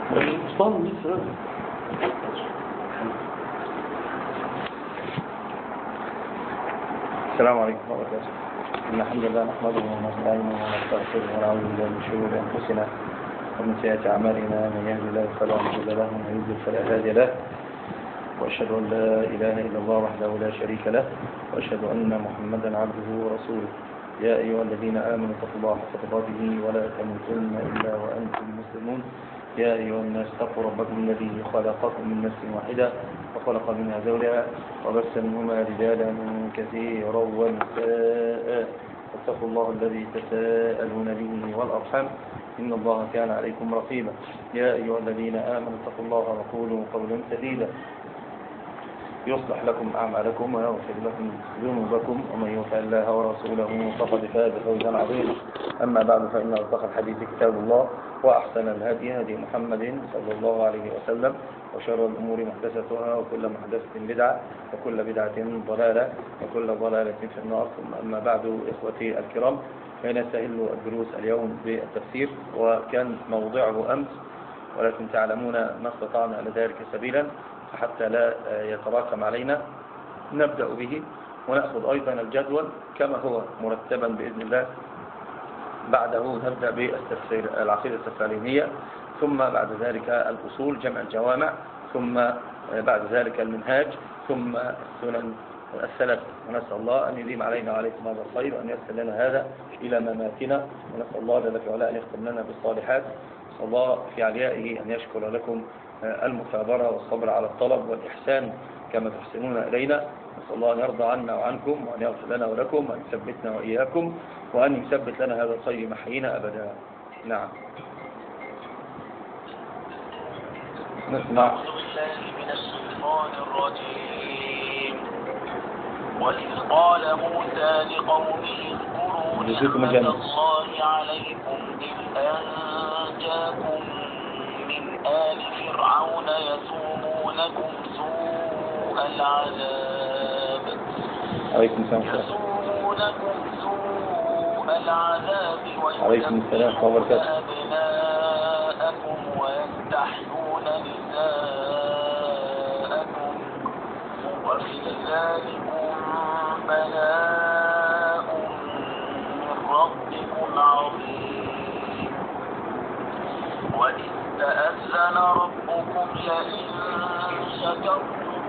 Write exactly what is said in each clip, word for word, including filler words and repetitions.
صلي. السلام عليكم ورحمة الله وبركاته. إن الحمد لله نحمده ونستعينه ونستغفره ونعوذ بالله من شرور أنفسنا ومن سيئات أعمالنا، من يهد الله فلا مضل له ومن يضلل فلا هادي له، وأشهد أن لا إله إلا الله وحده لا شريك له، وأشهد أن محمدا عبده ورسوله. يا أيها الذين آمنوا اتقوا الله حق تقاته ولا تموتن إلا وأنتم مسلمون. يا أيها الناس اتقوا ربكم الذي خلقكم من نفس واحدة وخلق منها زوجها وبث منهما رجالا كثيرا ونساء، واتقوا الله الذي تساءلون به والأرحام إن الله كان عليكم رقيبا. يا أيها الذين آمنوا اتقوا الله وقولوا قولا سديدا يصلح لكم أعمالكم ويغفر لكم ذنوبكم، ومن يطع الله ورسوله فقد فاز فوزا عظيما. أما بعد، فإن أصدق الحديث كتاب الله، وأحسن الهدي هدي محمد صلى الله عليه وسلم، وشر الأمور محدثتها، وكل محدثة بدعة، وكل بدعة ضلالة، وكل ضلالة في النار. ثم أما بعد، إخوتي الكرام، فنستهل الدروس اليوم بالتفسير، وكان موضعه أمس، ولكن تعلمون ما استطعنا لذلك سبيلا حتى لا يتراكم علينا. نبدأ به ونأخذ أيضا الجدول كما هو مرتبا بإذن الله. بعده نبدأ بالعقيدة السفارينية، ثم بعد ذلك الأصول جمع الجوامع، ثم بعد ذلك المنهاج، ثم السنن الثلاث. ونسأل الله أن يديم علينا وعليكم هذا الخير، وأن يسر لنا هذا إلى مماتنا. ونسأل الله جل في علاه أن يختم لنا بالصالحات. نسأل الله في عليائه أن يشكر لكم المثابرة والصبر على الطلب والإحسان كما تحسنون إلينا. نسأل الله أن يرضى عنا وعنكم، وأن يغفر لنا ولكم، وأن يثبتنا وإياكم، وأن يثبت لنا هذا الخير محيينا أبدا. نعم. نسمع. من الشيطان الرجيم. وإذ قال موسى لقومه اذكروا نعمة الله عليكم إذ أنجاكم من آل فرعون يسومونكم سوء العذاب يسومونكم سوء العذاب ويذبحون أبناءكم ويستحيون نساءكم وفي ذلكم بلاء من ربكم عظيم. وإذ تأذن ربكم لئن شكرتم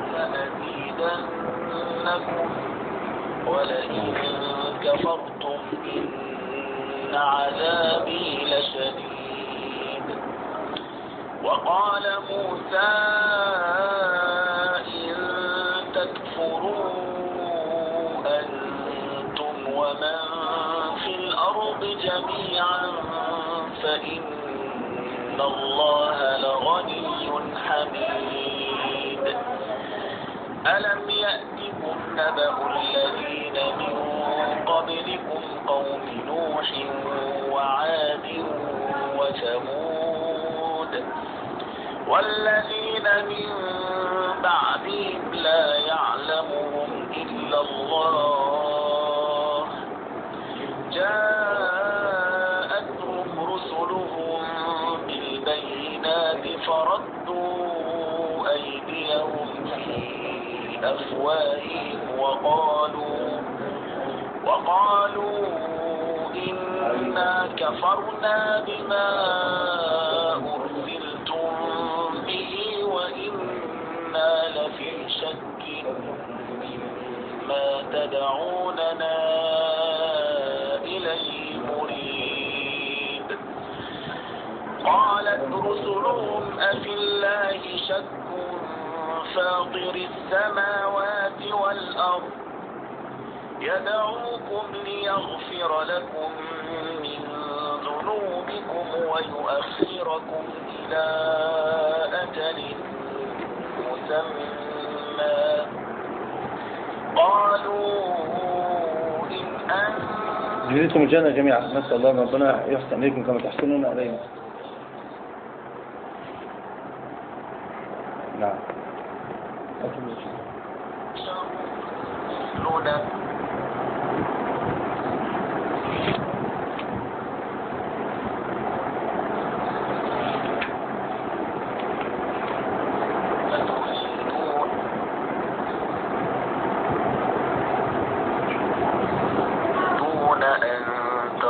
لأزيدنكم ولئن كفرتم إن عذابي لشديد. وقال موسى إن تكفروا أنتم ومن في الأرض جميعا فإن إن الله لغني حميد. ألم يأتكم نبأ الذين من قبلكم قوم نوح وعاد وثمود والذين من بعدهم لا يعلمهم إلا الله جاءتهم رسلهم بالبينات فردوا أيديهم في أفواههم وقالوا وقالوا إنا كفرنا بما أرسلتم به وإنا لفي شك مما تدعوننا إليه مريب. قالت رسلهم أفي الله شك فاطر السماوات والأرض يدعوكم ليغفر لكم من ذنوبكم ويؤخركم إلى أجل مسمى قالوا إن أنتم جزيتم الجنة جميعا. نسأل الله ربنا يحسن إليكم كما تحسنون علينا. نعم.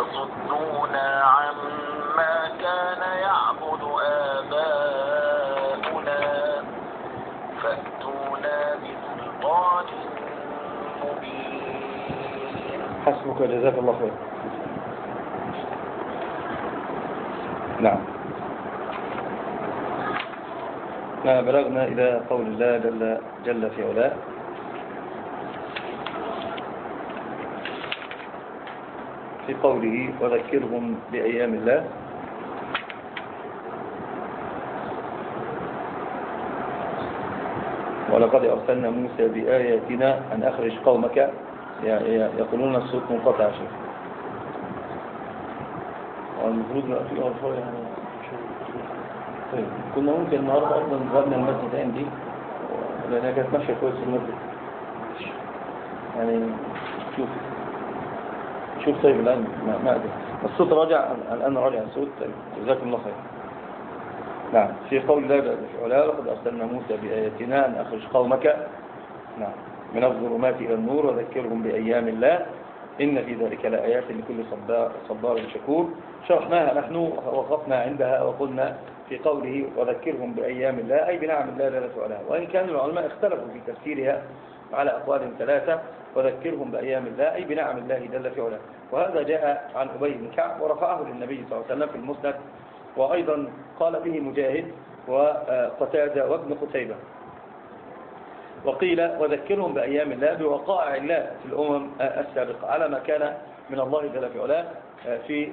ويصدون عما كان يعبد آباؤنا فأتونا بسلطان مبين. حسبك جزاك الله خير. نعم. ما بلغنا إلى قول الله جل, جل في علاه في قوله وذكرهم بأيام الله. ولقد أرسلنا موسى بآياتنا أن أخرج قومك. يقولون الصوت منقطع شيء والمفروض نقفل أرفع يعني. طيب كنا ممكن النهاردة أيضا نغبنا المسجد عندي لأنها كانت ماشية كويس في المسجد يعني. شوف شوف طيب الآن ما, ما أدري الصوت راجع الآن راجع الصوت. طيب جزاكم الله خير. نعم. في قول الله في علاه لقد أرسلنا موسى بآياتنا أن أخرج قومك نعم من الظلمات إلى النور وذكرهم بأيام الله إن في ذلك لآيات لكل صبار, صبار شكور. شرحناها نحن وقفنا عندها وقلنا في قوله وذكرهم بأيام الله أي بنعم الله جل وعلا. وإن كان العلماء اختلفوا في تفسيرها على أقوال ثلاثة. وذكرهم بأيام الله أي بنعم الله جل وعلا. وهذا جاء عن أبي بن كعب ورفعه للنبي صلى الله عليه وسلم في المسند. وأيضا قال به مجاهد وقتادة وابن قتيبة. وقيل وذكرهم بأيام الله بوقائع الله في الأمم السابقة على ما كان من الله جل وعلا في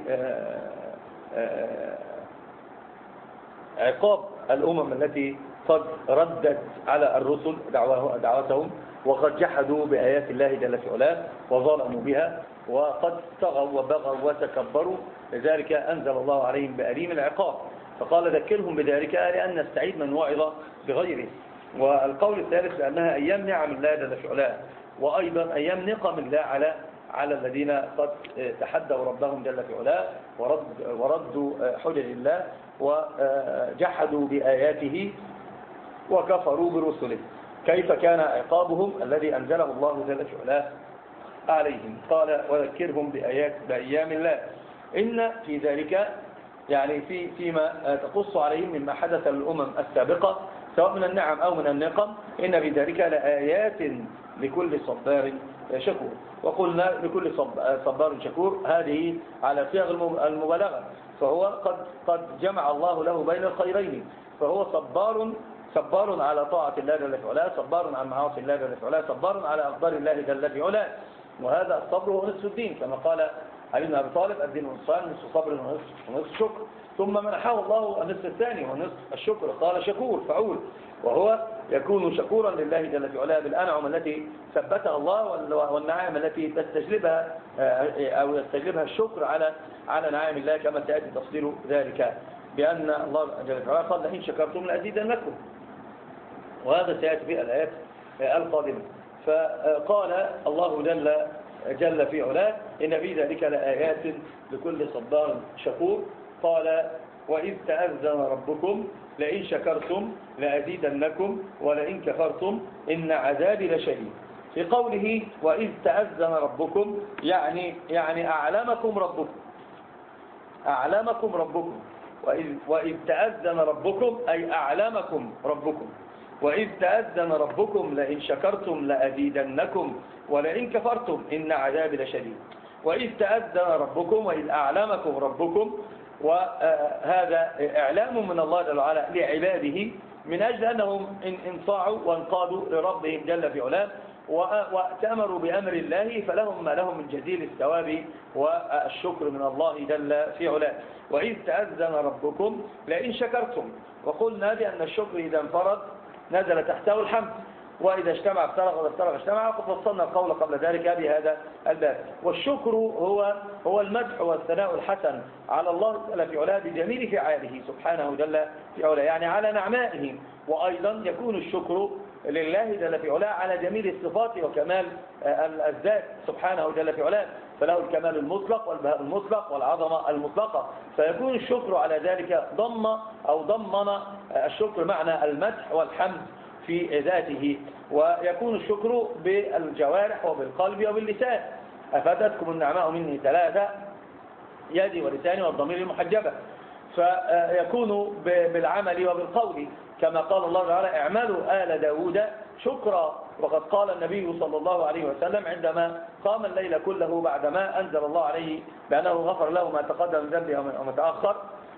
عقاب الأمم التي قد ردت على الرسل دعوتهم وقد جحدوا بآيات الله جل وعلا وظلموا بها وقد طغوا وبغوا وتكبروا. لذلك أنزل الله عليهم بأليم العقاب. فقال ذكرهم بذلك لأن نستعيد من وعظ بغيره. والقول الثالث لأنها أيام نعم الله جل وعلا وأيضا أيام نقم الله على على الذين قد تحدوا ربهم جل وعلا ورد وردوا حجج الله وجحدوا بآياته وكفروا برسله. كيف كان عقابهم الذي أنزله الله جل وعلا عليهم؟ قال وذكرهم بآيات بأيام الله إن في ذلك يعني في فيما تقص عليهم مما حدث للأمم السابقة سواء من النعم أو من النقم إن في ذلك لآيات لكل صبار شكور. وقلنا لكل صبار شكور هذه على صيغ المبالغة. فهو قد قد جمع الله له بين الخيرين. فهو صبار صبار على طاعة الله جل وعلا صبار على معاصي الله جل وعلا صبار على أقدار الله جل وعلا. وهذا الصبر هو نصف الدين كما قال علي بن أبي طالب الدين والإحسان نصف صبر ونصف, ونصف شكر. ثم منحه الله النصف الثاني ونصف الشكر قال شكور فعول. وهو يكون شكورا لله جل وعلا بالأنعم التي ثبتها الله والنعائم التي تستجلبها أو يستجلبها الشكر على على نعائم الله كما سيأتي تفصيل ذلك بأن الله جل وعلا قال لئن شكرتم لأزيدنكم. وهذا سيأتي في الآيات القادمة. فقال الله جل جل في علاه إن في ذلك لآيات لكل صبار شكور. قال وإذ تأذن ربكم لئن شكرتم لأزيدنكم ولئن كفرتم إن عذابي لشديد. في قوله وإذ تأذن ربكم يعني يعني أعلمكم ربكم أعلمكم ربكم وإذ, وإذ تأذن ربكم أي أعلمكم ربكم. وإذ تأذن ربكم لئن شكرتم لأزيدنكم ولئن كفرتم إن عذابي لشديد. وإذ تأذن ربكم وإذ أعلمكم ربكم. وهذا إعلام من الله جل وعلا لعباده من أجل أنهم إن انصاعوا وانقادوا لربهم جل في علاه وتأمروا بأمر الله فلهم ما لهم من جزيل الثواب والشكر من الله جل في علاه. وإذ تأذن ربكم لئن شكرتم. وقلنا بأن الشكر إذا انفرد نزل تحته الحمد وإذا اجتمع افترق وإذا افترق اجتمع. وقد وصلنا القول قبل ذلك بهذا الباب. والشكر هو هو المدح والثناء الحسن على الله جل في علاه بجميل فعاله سبحانه جل في علاه يعني على نعمائه. وأيضا يكون الشكر لله جل في علاه على جميل الصفات وكمال الذات سبحانه جل في علاه. فله الكمال المطلق والبهاء المطلق والعظمة المطلقة. فيكون الشكر على ذلك ضم أو ضمن الشكر معنى المدح والحمد في ذاته. ويكون الشكر بالجوارح وبالقلب وباللسان. أفادتكم النعماء مني ثلاثة يدي ولساني والضمير المحجبة، فيكون بالعمل وبالقول كما قال الله تعالى اعملوا آل داود شكرا. وقد قال النبي صلى الله عليه وسلم عندما قام الليل كله بعدما أنزل الله عليه بأنه غفر له ما تقدم من ذنبه وما تأخر،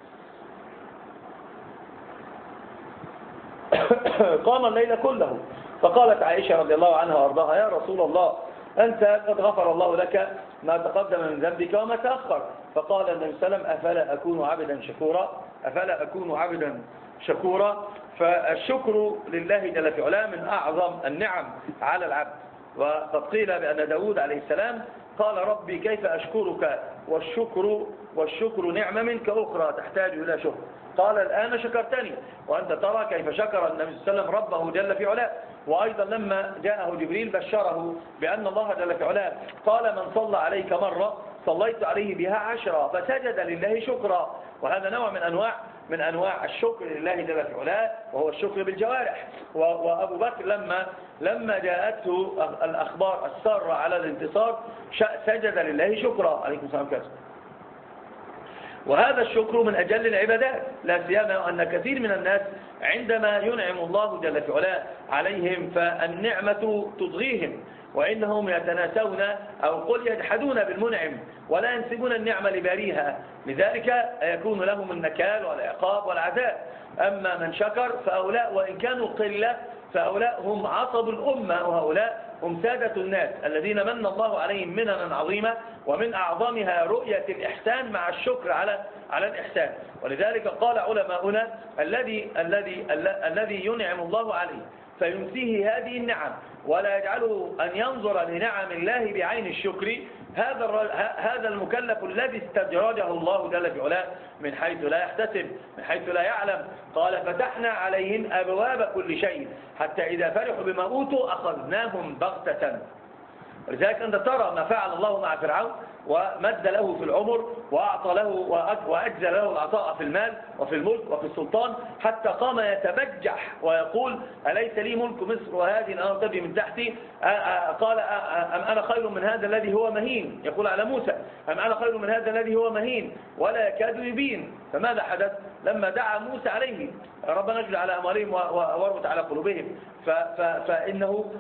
قام الليل كله، فقالت عائشة رضي الله عنها وارضاها يا رسول الله أنت قد غفر الله لك ما تقدم من ذنبك وما تأخر. فقال النبي صلى الله عليه وسلم أفلا أكون عبدا شكورا أفلا أكون عبدا شكورا. فالشكر لله جل في علاه من أعظم النعم على العبد. وقد قيل بأن داود عليه السلام قال ربي كيف أشكرك والشكر والشكر نعمة منك أخرى تحتاج إلى شكر. قال الآن شكرتني، وأنت ترى كيف شكر النبي صلى الله عليه وسلم ربه جل في علاه. وأيضا لما جاءه جبريل بشره بأن الله جل في علاه قال من صلى عليك مرة صليت عليه بها عشرة، فسجد لله شكرا. وهذا نوع من أنواع من أنواع الشكر لله جل في علاه، وهو الشكر بالجوارح. وأبو بكر لما لما جاءته الأخبار السارة على الانتصار سجد لله شكرا عليكم السلام عليكم. وهذا الشكر من أجل العبادات، لا سيما أن كثير من الناس عندما ينعم الله جل في علاه عليهم فالنعمة تضغيهم، وإنهم يتناسون أو قل يجحدون بالمنعم ولا ينسبون النعمة لباريها، لذلك يكون لهم النكال والعقاب والعذاب. أما من شكر فهؤلاء وإن كانوا قلة فهؤلاء هم عصب الأمة، وهؤلاء هم سادة الناس الذين من الله عليهم مننا عظيمة، ومن أعظمها رؤية الإحسان مع الشكر على على الإحسان. ولذلك قال علماؤنا الذي الذي الذي ينعم الله عليه فينسيه هذه النعم ولا يجعله أن ينظر لنعم الله بعين الشكر، هذا هذا المكلف الذي استدرجه الله جل في علاه من حيث لا يحتسب من حيث لا يعلم. قال فتحنا عليهم أبواب كل شيء حتى إذا فرحوا بما أوتوا أخذناهم بغتة. ولذلك أنت ترى ما فعل الله مع فرعون، ومد له في العمر وأعطى له وأجزل له العطاء في المال وفي الملك وفي السلطان، حتى قام يتبجح ويقول أليس لي ملك مصر وهذه الأرض تجري من تحتي. قال أم أنا خير من هذا الذي هو مهين، يقول على موسى أم أنا خير من هذا الذي هو مهين ولا يكاد يبين. فماذا حدث لما دعا موسى عليه ربنا اجعل على أموالهم واربط على قلوبهم؟ فإنه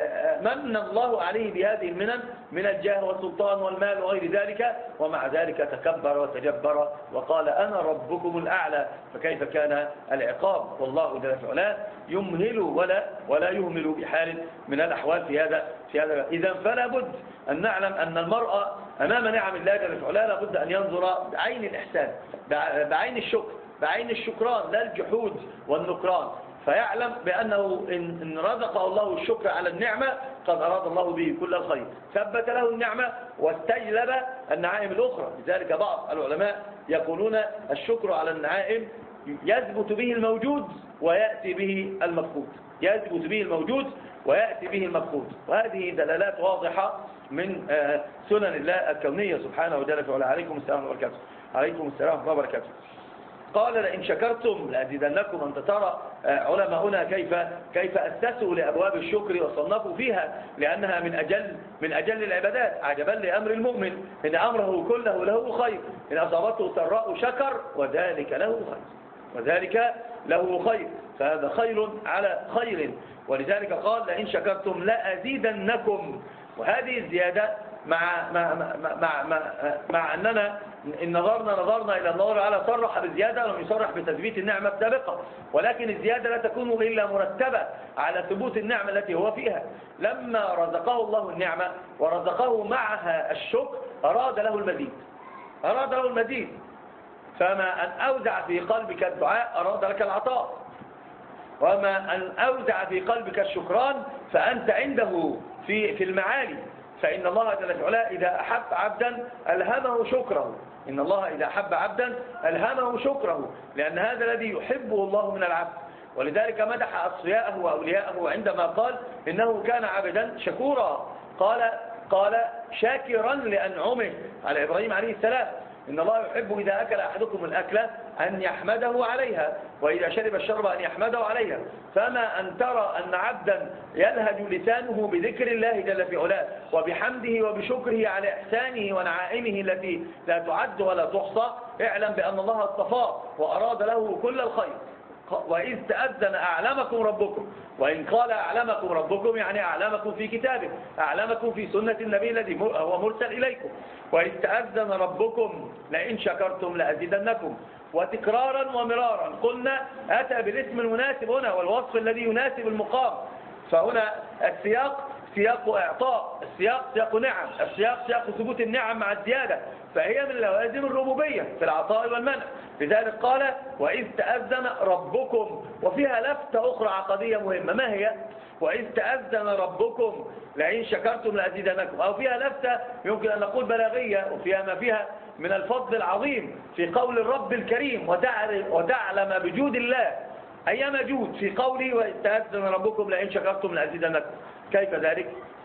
من الله عليه بهذه المنن من الجاه والسلطان والمال وغير ذلك، ومع ذلك تكبر وتجبر وقال أنا ربكم الأعلى. فكيف كان العقاب؟ والله جل في علاه يمهل ولا ولا يهمل بحال من الأحوال في هذا في هذا إذا فلا بد أن نعلم أن المرأة أمام نعم الله جل في علاه لابد أن ينظر بعين الإحسان، بعين الشكر، بعين الشكران، لا الجحود والنكران، فيعلم بأنه إن رزقه الله الشكر على النعمة قد أراد الله به كل الخير، ثبت له النعمة واستجلب النعائم الأخرى. لذلك بعض العلماء يقولون الشكر على النعائم يثبت به الموجود ويأتي به المفقود، يثبت به الموجود ويأتي به المفقود. وهذه دلالات واضحة من سنن الله الكونية سبحانه وتعالى. عليكم السلام وبركاته. عليكم السلام وبركاته. قال لئن شكرتم لأزيدنكم. أنت ترى علماؤنا كيف كيف أسسوا لأبواب الشكر وصنفوا فيها، لأنها من أجل من أجل العبادات. عجبا لأمر المؤمن إن أمره كله له خير، إن أصابته سراء شكر وذلك له خير وذلك له خير فهذا خير على خير. ولذلك قال لئن شكرتم لأزيدنكم. وهذه الزيادة مع مع مع مع, مع أننا إن نظرنا نظرنا إلى الله تعالى صرح بالزيادة ولم يصرح بتثبيت النعمة السابقة، ولكن الزيادة لا تكون إلا مرتبة على ثبوت النعمة التي هو فيها. لما رزقه الله النعمة ورزقه معها الشكر أراد له المزيد أراد له المزيد فما أن أودع في قلبك الدعاء أراد لك العطاء، وما أن أودع في قلبك الشكران فأنت عنده في في المعالي. فإن الله جل وعلا إذا أحب عبدا ألهمه شكره، إن الله إذا أحب عبدا ألهمه شكره، لأن هذا الذي يحبه الله من العبد. ولذلك مدح أصفياءه وأولياءه عندما قال إنه كان عبدا شكورا، قال قال شاكرا لأنعمه على إبراهيم عليه السلام. إن الله يحب إذا أكل أحدكم الأكلة أن يحمده عليها، وإذا شرب الشرب أن يحمده عليها. فما أن ترى أن عبدا يلهج لسانه بذكر الله جل في علاه وبحمده وبشكره على إحسانه ونعائمه التي لا تعد ولا تحصى، اعلم بأن الله اصطفاه وأراد له كل الخير. وإذ تأذن أعلمكم ربكم، وإن قال أعلمكم ربكم يعني أعلمكم في كتابه، أعلمكم في سنة النبي الذي هو مرسل إليكم. وإذ تأذن ربكم لئن شكرتم لأزيدنكم. وتكرارا ومرارا قلنا أتى بالاسم المناسب هنا والوصف الذي يناسب المقام. فهنا السياق سياق إعطاء، السياق سياق نعم، السياق سياق ثبوت النعم مع الزيادة، فهي من لوازم الربوبية في العطاء والمنع. لذلك قال وإذ تأذن ربكم، وفيها لفتة أخرى عقدية مهمة. ما هي؟ وإذ تأذن ربكم لئن شكرتم لأزيدنكم. أو فيها لفتة يمكن أن نقول بلاغية، وفيها ما فيها من الفضل العظيم في قول الرب الكريم وتعلم بجود الله أيما جود في قوله وإذ تأذن ربكم لئن شكرتم لأزيدنكم. كيف ذلك؟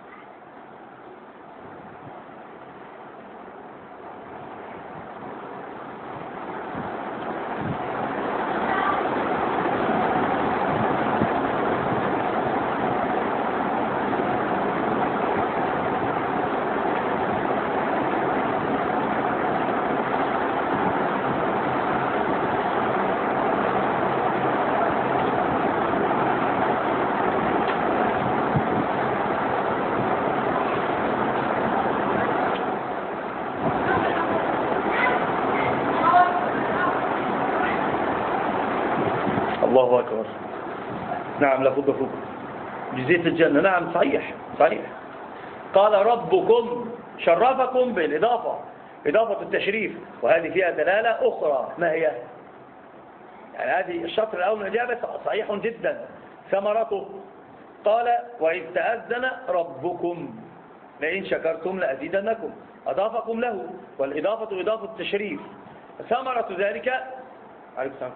الله أكبر. نعم لابد فوق جزية الجنة. نعم صحيح صحيح. قال ربكم شرفكم بالإضافة، إضافة التشريف، وهذه فيها دلالة أخرى. ما هي؟ يعني هذه الشطر الأول من الإجابة صحيح جدا. ثمرته قال وإذ تأذن ربكم لئن شكرتم لأزيدنكم، أضافكم له، والإضافة إضافة التشريف. ثمرة ذلك عليكم السلام.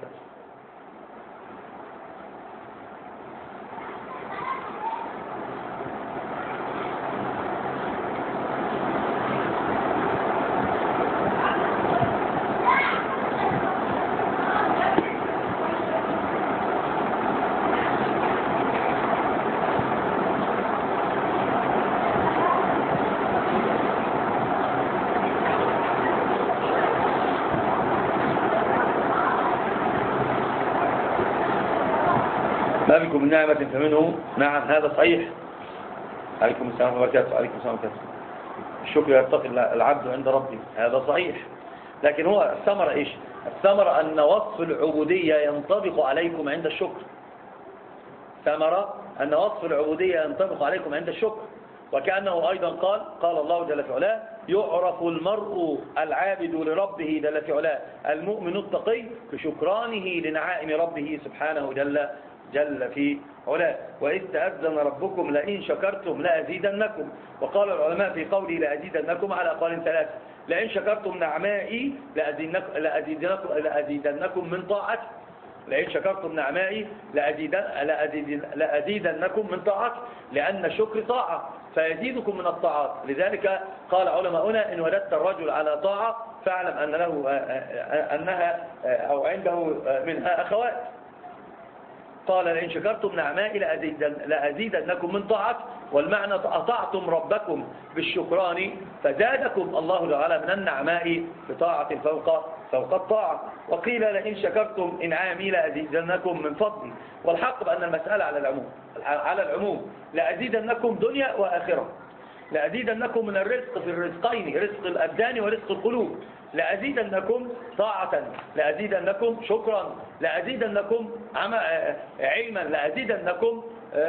ما بكم من نعمة فمنه. نعم هذا صحيح. عليكم السلام وبركاته. عليكم السلام وبركاته. الشكر يرتقي العبد عند ربه، هذا صحيح. لكن هو الثمرة إيش؟ الثمرة أن وصف العبودية ينطبق عليكم عند الشكر. ثمرة أن وصف العبودية ينطبق عليكم عند الشكر. وكأنه أيضا قال قال الله جل في علاه يعرف المرء العابد لربه جل في علاه المؤمن التقي بشكرانه لنعائم ربه سبحانه جل جل في علاه. وإذ تأذن ربكم لئن شكرتم لأزيدنكم. وقال العلماء في قوله لأزيدنكم على أقوال ثلاثة. لئن شكرتم نعمائي لأزيدنكم, لأزيدنكم, لأزيدنكم من طاعتي. لئن شكرتم نعمائي لأزيدن لأزيدن لأزيدنكم من طاعتي، لأن الشكر طاعة فيزيدكم من الطاعات. لذلك قال علماؤنا إن وجدت الرجل على طاعة فاعلم أن له أنها أو عنده منها أخوات. قال لئن شكرتم نعمائي لأزيدن لأزيدنكم من طاعتي، والمعنى أطعتم ربكم بالشكران فزادكم الله تعالى من النعماء بطاعة فوق فوق الطاعة. وقيل لئن شكرتم إنعامي لأزيدنكم من فضلي. والحق بأن المسألة على العموم على العموم لأزيدنكم دنيا وآخرة. لأزيدنكم من الرزق في الرزقين، رزق الأبدان ورزق القلوب. لأزيدنكم طاعة، لأزيدنكم شكرا، لأزيدنكم علما، لأزيدنكم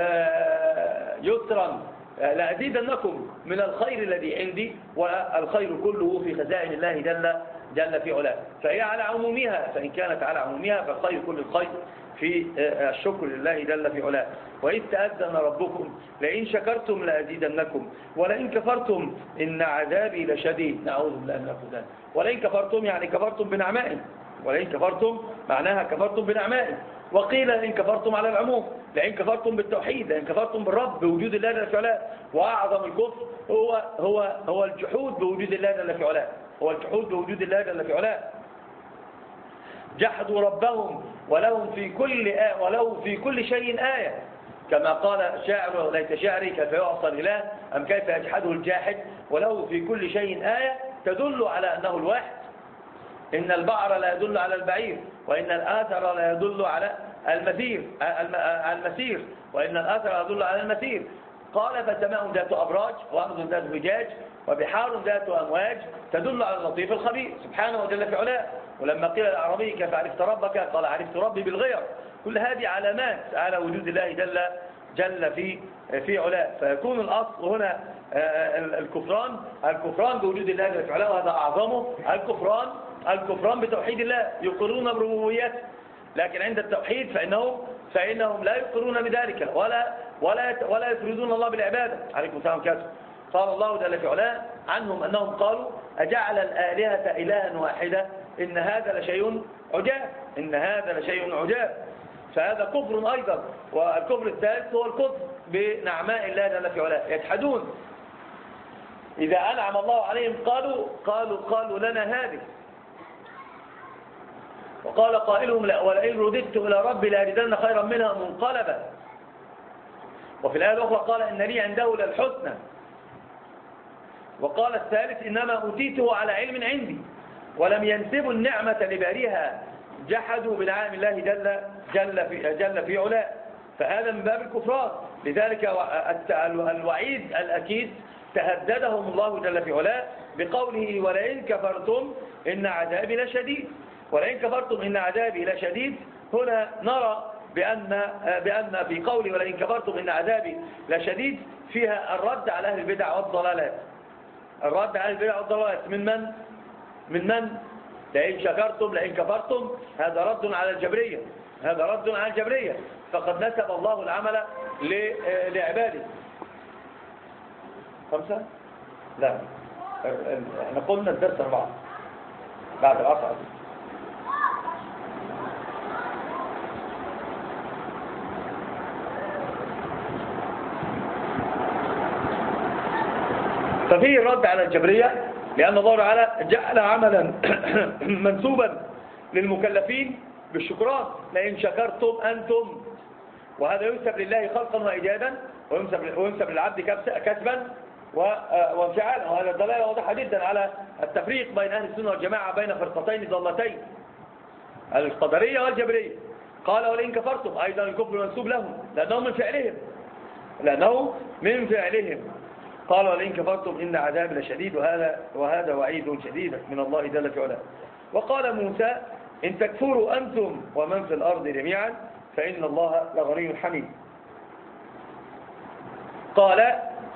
يسرا، لأزيدنكم من الخير الذي عندي، والخير كله في خزائن الله جل جل في علاه. فهي على عمومها، فإن كانت على عمومها فالخير كل الخير في الشكر لله جل في علاه. وإذ تأذن ربكم لئن شكرتم لأزيدنكم ولئن كفرتم إن عذابي لشديد. نعوذ بالله من الخذلان. ولئن كفرتم يعني كفرتم بنعمائه، ولئن كفرتم معناها كفرتم بنعمائه. وقيل لئن كفرتم على العموم، لئن كفرتم بالتوحيد، لئن كفرتم بالرب بوجود الله جل في علاه. وأعظم الكفر هو هو هو الجحود بوجود الله جل في علاه. هو الجحود بوجود الله جل في علاه. جحدوا ربهم ولهم في كل آية وله في كل شيء آية، كما قال الشاعر ليت شعري كيف يعصى الإله أم كيف يجحده الجاحد، وله في كل شيء آية تدل على أنه الواحد. إن البعر لا يدل على البعير، وإن الآثر لا يدل على المسير المسير وإن الآثر لا يدل على المسير. قال فسماء ذات أبراج وأرض ذات فجاج وبحار ذات أمواج تدل على اللطيف الخبير سبحانه وجل في علاه. ولما قيل الأعرابي كيف عرفت ربك قال عرفت ربي بالغير. كل هذه علامات على وجود الله جل جل في في علاه. فيكون الأصل هنا الكفران الكفران بوجود الله جل في علاه، وهذا أعظمه الكفران الكفران بتوحيد الله. يقرون بربوبيته، لكن عند التوحيد فإنهم فإنهم لا يقرون بذلك ولا ولا ولا يفردون الله بالعبادة. عليكم السلام كاتب. قال الله جل في علاه عنهم أنهم قالوا أجعل الآلهة إلها واحدة إن هذا لشيء عجاب إن هذا لشيء عجاب. فهذا كفر أيضا. والكفر الثالث هو الكفر بنعماء الله جل في علاه. يجحدون إذا أنعم الله عليهم قالوا قالوا قالوا لنا هذه. وقال قائلهم لا ولئن رددت إلى ربي لأجدن خيرا منها منقلبا. وفي الآية الأخرى قال إن لي عنده للحسنى. وقال الثالث إنما أوتيته على علم عندي. ولم ينسبوا النعمة لباريها، جحدوا بنعم الله جل جل في جل في علاه. فهذا من باب الكفران. لذلك الوعيد الأكيد تهددهم الله جل في علاه بقوله ولئن كفرتم إن عذابي لشديد. ولئن كفرتم إن عذابي لشديد. هنا نرى بأن بأن في قوله ولئن كفرتم إن عذابي لشديد فيها الرد على أهل البدع والضلالات. الرد على البدع والضلالات من من؟ من من؟ لئن شكرتم لئن كفرتم، هذا رد على الجبرية هذا رد على الجبرية. فقد نسب الله العمل لعباده. خمسة؟ لا، احنا قلنا الدرس أربعة بعد العصر. ففيه الرد على الجبرية لأن الله تعالى جعل عملا منسوبا للمكلفين بالشكران. لئن شكرتم أنتم، وهذا ينسب لله خلقا وإيجادا، وينسب, وينسب للعبد كسبا وانفعالا. وهذا الدلالة واضحة جدا على التفريق بين أهل السنة والجماعة بين فرقتين ضالتين القدرية والجبرية. قال ولئن كفرتم أيضا الكفر منسوب لهم لأنه من فعلهم لأنه من فعلهم قال ولئن كفرتم إن عذابي لشديد. وهذا وهذا وعيد شديد من الله جل في علاه. وقال موسى إن تكفروا أنتم ومن في الأرض جميعا فإن الله لغني حميد. قال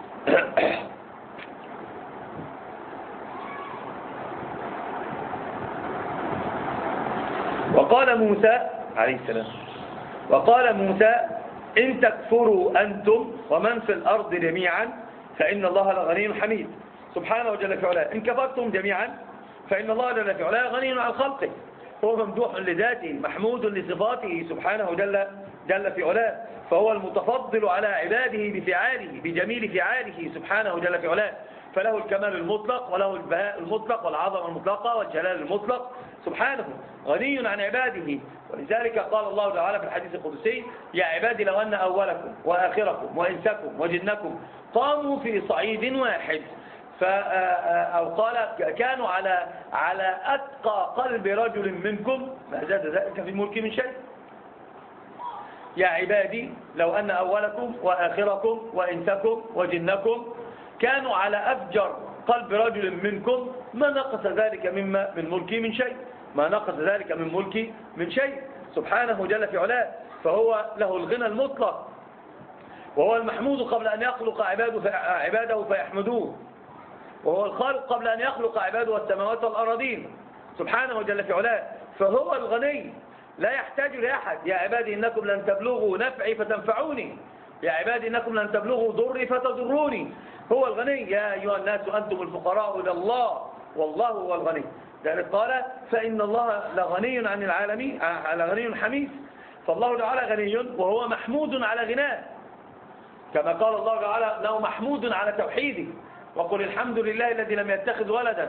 وقال موسى عليه السلام وقال موسى إن تكفروا أنتم ومن في الأرض جميعا فإن الله لغني حميد سبحانه وجل في علاه. إن كفرتم جميعا فإن الله جل في علاه غني عن خلقه، هو ممدوح لذاته محمود لصفاته سبحانه جل جل في علاه. فهو المتفضل على عباده بفعاله بجميل فعاله سبحانه جل في علاه. فله الكمال المطلق وله البهاء المطلق والعظمة المطلقة والجلال المطلق سبحانه غني عن عباده. ولذلك قال الله تعالى في الحديث القدسي يا عبادي لو أن أولكم وآخركم وإنسكم وجنكم قاموا في صعيد واحد ف أو قال كانوا على على أتقى قلب رجل منكم ما زاد ذلك في ملكي من شيء. يا عبادي لو أن أولكم وآخركم وإنسكم وجنكم كانوا على أفجر قلب رجل منكم ما نقص ذلك مما من ملكي من شيء ما نقص ذلك من ملكي من شيء سبحانه جل في علاه. فهو له الغنى المطلق، وهو المحمود قبل أن يخلق عباده عباده فيحمدوه، وهو الخالق قبل أن يخلق عباده السماوات والأراضين سبحانه جل في علاه. فهو الغني لا يحتاج لأحد. يا عبادي إنكم لن تبلغوا نفعي فتنفعوني، يا عبادي إنكم لن تبلغوا ضري فتضروني. هو الغني. يا أيها الناس أنتم الفقراء إلى الله والله هو الغني. ذلك قال فإن الله لغني عن العالمين لغني حميد. فالله تعالى غني وهو محمود على غناه، كما قال الله تعالى له محمود على توحيده. وقل الحمد لله الذي لم يتخذ ولدا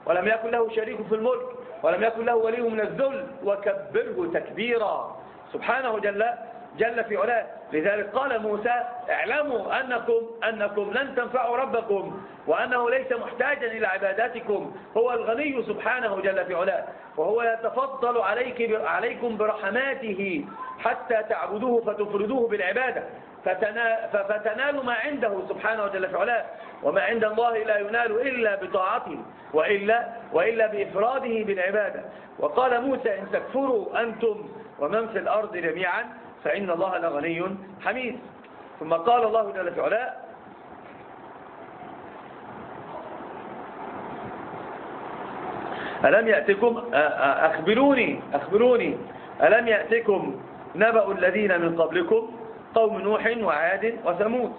ولم يكن له شريك في الملك ولم يكن له ولي من الذل وكبره تكبيرا سبحانه جل جل في علاه. لذلك قال موسى اعلموا أنكم, أنكم لن تنفعوا ربكم وأنه ليس محتاجا إلى عباداتكم، هو الغني سبحانه جل في علاه، وهو يتفضل عليك عليكم برحماته حتى تعبدوه فتفردوه بالعبادة فتنالوا ما عنده سبحانه جل في علاه. وما عند الله لا ينال إلا بطاعته وإلا, وإلا بإفراده بالعبادة. وقال موسى إن تكفروا أنتم ومن في الأرض جميعا فإن الله لغني حميد. ثم قال الله جل في علاه ألم يأتكم أخبروني أخبروني ألم يأتكم نبأ الذين من قبلكم قوم نوح وعاد وثمود.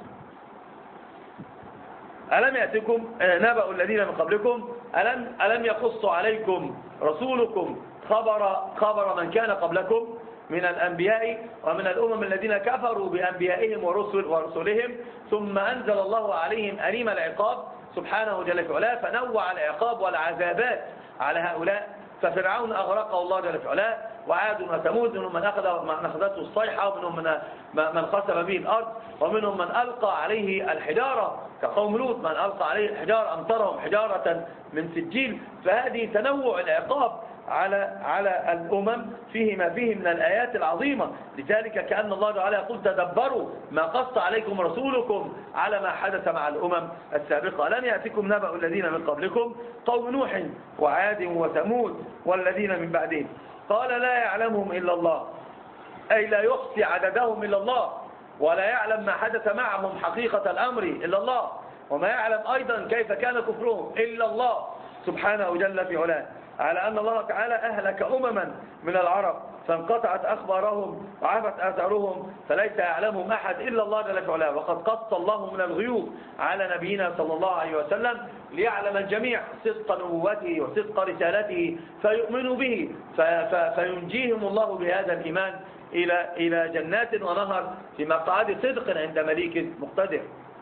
ألم يأتكم نبأ الذين من قبلكم ألم, ألم يقص عليكم رسولكم خبر, خبر من كان قبلكم من الأنبياء ومن الأمم الذين كفروا بأنبيائهم ورسل ورسلهم ثم أنزل الله عليهم أليم العقاب سبحانه جل في علاه، فنوع العقاب والعذابات على هؤلاء. ففرعون أغرقه الله جل في علاه، وعاد وثمود منهم من أخذ من أخذته الصيحة، ومنهم من من خسف به الأرض، ومنهم من ألقى عليه الحجارة كقوم لوط، من ألقى عليه الحجارة أمطرهم حجارة من سجيل. فهذه تنوع العقاب على على الأمم فيه ما فيه من الآيات العظيمة. لذلك كأن الله تعالى يقول تدبروا ما قص عليكم رسولكم على ما حدث مع الأمم السابقة. لم يأتكم نبأ الذين من قبلكم قوم نوح وعاد وثمود والذين من بعدهم قال لا يعلمهم إلا الله، أي لا يحصي عددهم إلا الله، ولا يعلم ما حدث معهم حقيقة الأمر إلا الله، وما يعلم أيضا كيف كان كفرهم إلا الله سبحانه جل في علاه. على أن الله تعالى أهلك أمما من العرب فانقطعت أخبارهم وعفت آثارهم فليس يعلمهم أحد إلا الله جل في علاه. وقد قص الله من الغيوب على نبينا صلى الله عليه وسلم ليعلم الجميع صدق نبوته وصدق رسالته فيؤمنوا به فينجيهم الله بهذا الإيمان إلى إلى جنات ونهر في مقعد صدق عند مليك مقتدر.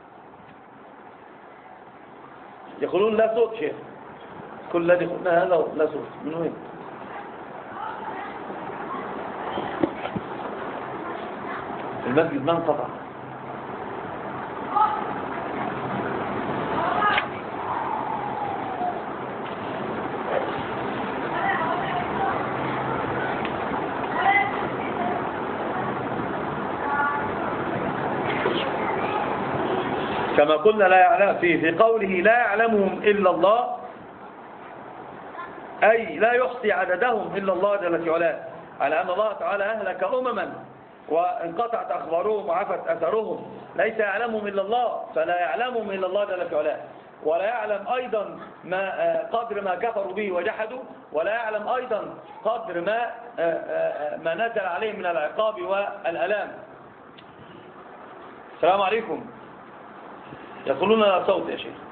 يقولون لا صوت شيخ، كل الذي قلنا هذا لا صوت من وين؟ المسجد ما انقطع. كما قلنا لا يعلم في في قوله لا يعلمهم إلا الله، أي لا يحصي عددهم إلا الله جل في علاه، على أن الله تعالى أهلك أمما وانقطعت أخبارهم وعفت أثرهم ليس يعلمهم إلا الله، فلا يعلمهم إلا الله جل في علاه. ولا يعلم أيضا ما قدر ما كفروا به وجحدوا، ولا يعلم أيضا قدر ما ما نزل عليهم من العقاب والألام. السلام عليكم. يقولون لا صوت يا شيخ.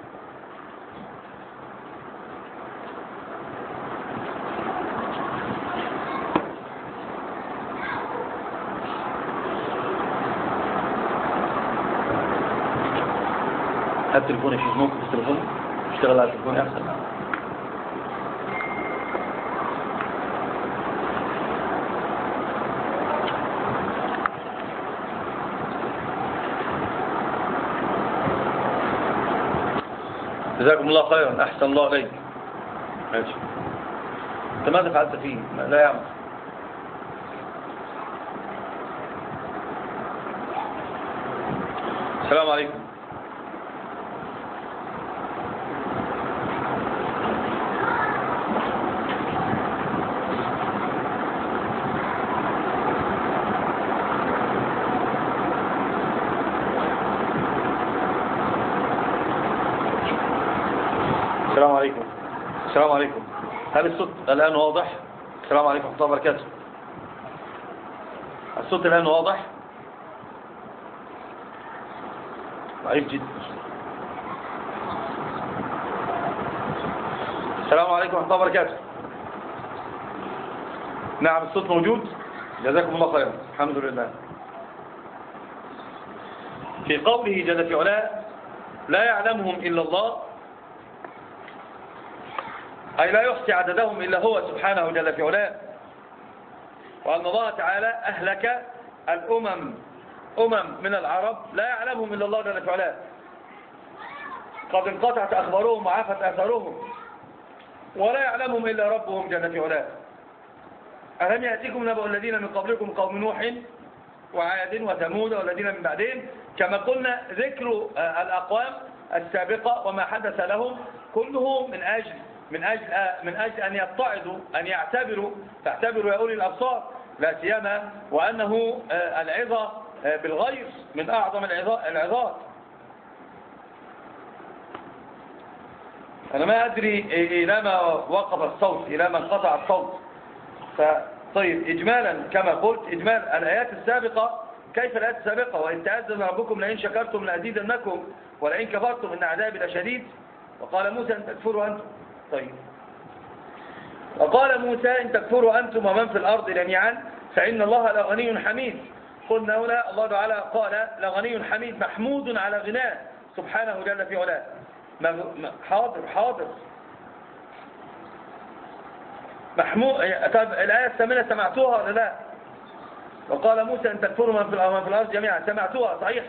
هات التليفون يا شيخ، ممكن التليفون اشتغل على التليفون احسن. جزاكم الله خيرا، احسن الله عليك. ماشي. انت ماذا فعلت فيه؟ لا يعمل. السلام عليكم. السلام عليكم. السلام عليكم. هل الصوت الآن واضح؟ السلام عليكم ورحمة الله وبركاته. الصوت الآن واضح؟ ضعيف جدا. السلام عليكم ورحمة الله وبركاته. نعم الصوت موجود؟ جزاكم الله خيرا. الحمد لله. في قوله جل في علاه لا يعلمهم إلا الله، أي لا يحصي عددهم إلا هو سبحانه جل في علاه، وأن الله تعالى أهلك الأمم أمم من العرب لا يعلمهم إلا الله جل في علاه، قد انقطعت أخبارهم وعفت آثارهم ولا يعلمهم إلا ربهم جل في علاه. ألم يأتيكم نبأ الذين من قبلكم قوم نوح وعاد وثمود والذين من بعدهم، كما قلنا ذكر الأقوام السابقة وما حدث لهم كله من أجل من أجل من أجل أن يتعظوا، أن يعتبروا، تعتبروا يا أولي الأبصار، لا سيما وأنه العظة بالغير من أعظم العظات. أنا ما أدري إلى ما وقف الصوت، إلى ما انقطع الصوت. طيب إجمالا كما قلت، إجمال الآيات السابقة، كيف الآيات السابقة؟ وإن تأذن ربكم لئن شكرتم لأزيدنكم ولئن كفرتم إن عذابي لشديد، وقال موسى إن تكفروا أنتم. طيب وقال موسى إن تكفروا أنتم ومن في الأرض جميعا فإن الله لغني حميد. قلنا هنا الله تعالى قال لغني حميد، محمود على غناه سبحانه جل في علاه. حاضر حاضر محمود. طيب الآية الثامنة سمعتوها ولا لا؟ وقال موسى إن تكفروا من في الأرض جميعا، سمعتوها صحيح؟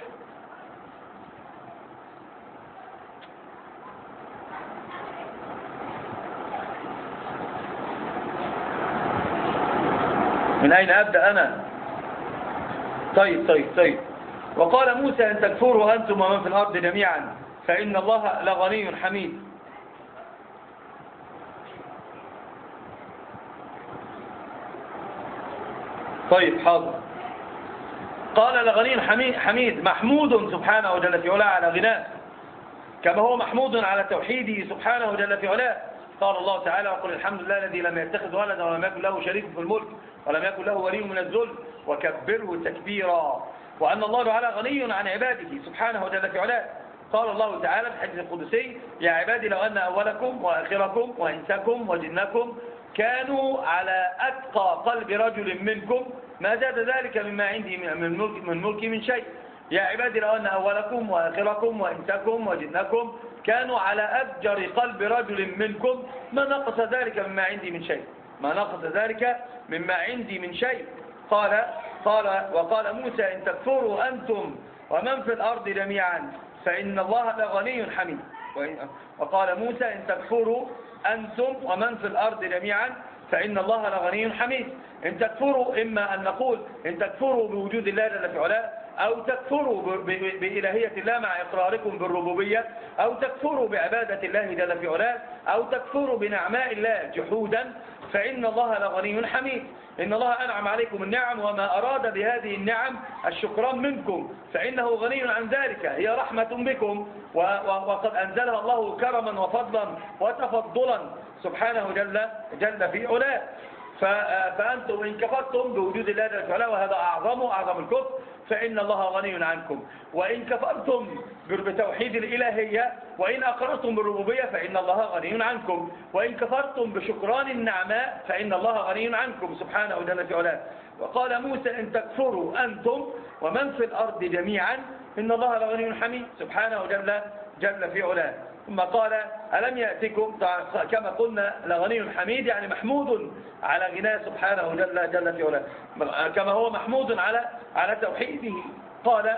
من أين أبدأ أنا؟ طيب طيب طيب وقال موسى إن تكفروا أنتم ومن في الأرض جميعا فإن الله لغني حميد. طيب حاضر. قال لغني حميد, حميد محمود سبحانه جل في علاه على غناه، كما هو محمود على توحيده سبحانه جل في علاه. قال الله تعالى وقل الحمد لله الذي لم يتخذ ولدا ولم يكن له شريك في الملك ولم يكن له ولي من الذل وكبره تكبيرا. وأن الله تعالى غني عن عباده سبحانه جل في علاه. قال الله تعالى في الحديث القدسي يا عبادي لو أن أولكم وآخركم وإنسكم وجنكم كانوا على أتقى قلب رجل منكم ما زاد ذلك مما عندي من ملك من ملكي من شيء. يا عبادي لو أن أولكم وآخركم وإنسكم وجنكم كانوا على أفجر قلب رجل منكم ما نقص ذلك مما عندي من شيء، ما نقص ذلك مما عندي من شيء. قال قال وقال موسى إن تكفروا أنتم ومن في الأرض جميعا فإن الله لغني حميد. وقال موسى إن تكفروا أنتم ومن في الأرض جميعا فإن الله لغني حميد. إن تكفروا إما أن نقول إن تكفروا بوجود الله جل في علاه، أو تكفروا بإلهية الله مع إقراركم بالربوبية، أو تكفروا بعبادة الله جل في علاه، أو تكفروا بنعماء الله جحودا، فإن الله لغني حميد. إن الله أنعم عليكم النعم وما أراد بهذه النعم الشكران منكم فإنه غني عن ذلك، هي رحمة بكم وقد أنزلها الله كرما وفضلا وتفضلا سبحانه جل, جل في علاه. فأنتم إن كفرتم بوجود الله جل في علاه وهذا أعظم أعظم الكفر فإن الله غني عنكم، وإن كفرتم بتوحيد الإلهية وإن أقررتم بالربوبية فإن الله غني عنكم، وإن كفرتم بشكران النعماء فإن الله غني عنكم سبحانه جل في علاه. وقال موسى إن تكفروا أنتم ومن في الأرض جميعا إن الله لغني حميد سبحانه جل, جل في علاه. ثم قال ألم يأتكم، كما قلنا لغني حميد يعني محمود على غناه سبحانه جل, جل في علاه، كما هو محمود على على توحيده. قال